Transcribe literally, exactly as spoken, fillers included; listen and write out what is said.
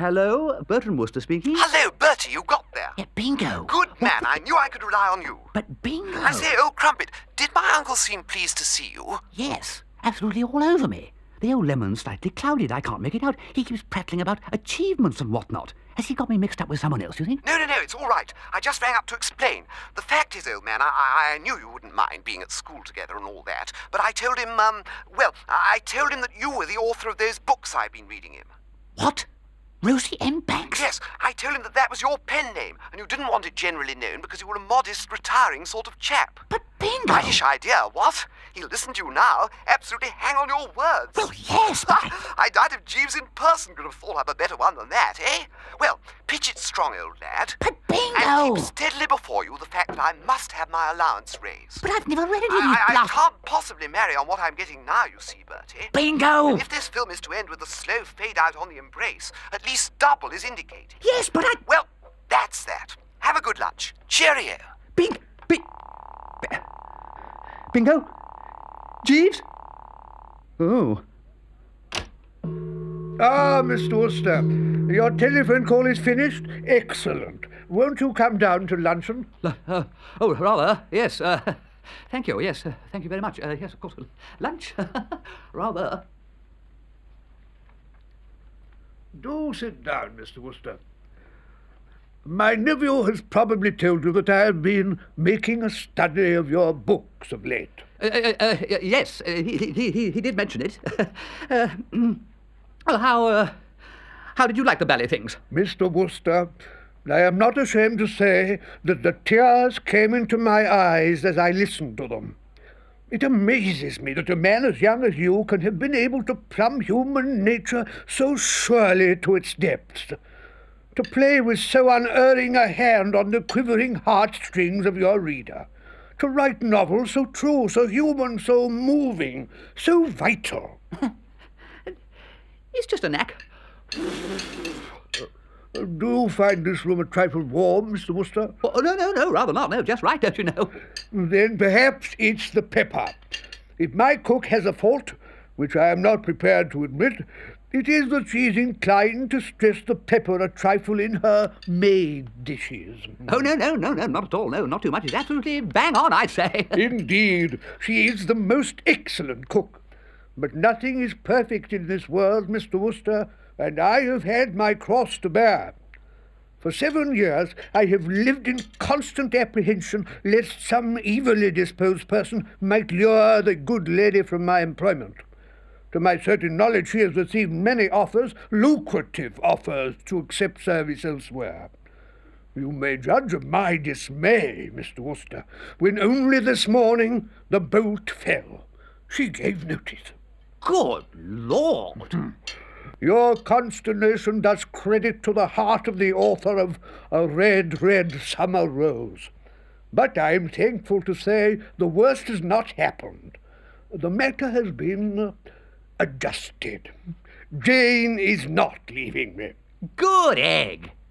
Hello, Bertrand Wooster speaking. Hello, Bertie, you got there. Yeah, bingo. Good man, I knew I could rely on you. But bingo. I say, old Crumpet, did my uncle seem pleased to see you? Yes, absolutely all over me. The old lemon's slightly clouded. I can't make it out. He keeps prattling about achievements and whatnot. Has he got me mixed up with someone else, you think? No, no, no, it's all right. I just rang up to explain. The fact is, old man, I, I, I knew you wouldn't mind being at school together and all that, but I told him, um, well, I told him that you were the author of those books I've been reading him. What? Rosie M. Banks? Yes, I told him that that was your pen name, and you didn't want it generally known because you were a modest, retiring sort of chap. But bingo. Rightish idea, what? He'll listen to you now. Absolutely hang on your words. Well, yes, but I... I doubt if Jeeves in person could have thought up a better one than that, eh? Well, pitch it strong, old lad. But bingo. And keep steadily before you the fact that I must have my allowance raised. But I've never read any I, I, I bluff. can't possibly marry on what I'm getting now, you see, Bertie. Bingo. And if this film is to end with a slow fade out on the embrace, at least double is indicated. Yes, but I... Well, that's that. Have a good lunch. Cheerio. Bing... Bing... Bingo? Jeeves? Oh. Ah, Mister Wooster, your telephone call is finished? Excellent. Won't you come down to luncheon? Uh, uh, oh, rather, yes. Uh, thank you, yes. Uh, thank you very much. Uh, yes, of course. Lunch? Rather. Do sit down, Mister Wooster. My nephew has probably told you that I have been making a study of your books of late. Uh, uh, uh, yes, uh, he, he, he, he did mention it. uh, well, how, uh, how did you like the ballet things? Mister Wooster, I am not ashamed to say that the tears came into my eyes as I listened to them. It amazes me that a man as young as you can have been able to plumb human nature so surely to its depths, to play with so unerring a hand on the quivering heartstrings of your reader, to write novels so true, so human, so moving, so vital. It's just a knack. Do you find this room a trifle warm, Mister Wooster? Oh, no, no, no, rather not. No, just right, don't you know? Then perhaps it's the pepper. If my cook has a fault, which I am not prepared to admit, it is that she is inclined to stress the pepper a trifle in her made dishes. Oh, no, no, no, no, not at all. No, not too much. It's absolutely bang on, I'd say. Indeed, she is the most excellent cook. But nothing is perfect in this world, Mister Wooster, and I have had my cross to bear. For seven years I have lived in constant apprehension lest some evilly disposed person might lure the good lady from my employment. To my certain knowledge, she has received many offers, lucrative offers, to accept service elsewhere. You may judge of my dismay, Mister Wooster, when only this morning the bolt fell. She gave notice. Good Lord! Your consternation does credit to the heart of the author of A Red, Red Summer Rose. But I am thankful to say the worst has not happened. The matter has been uh, adjusted. Jane is not leaving me. Good egg!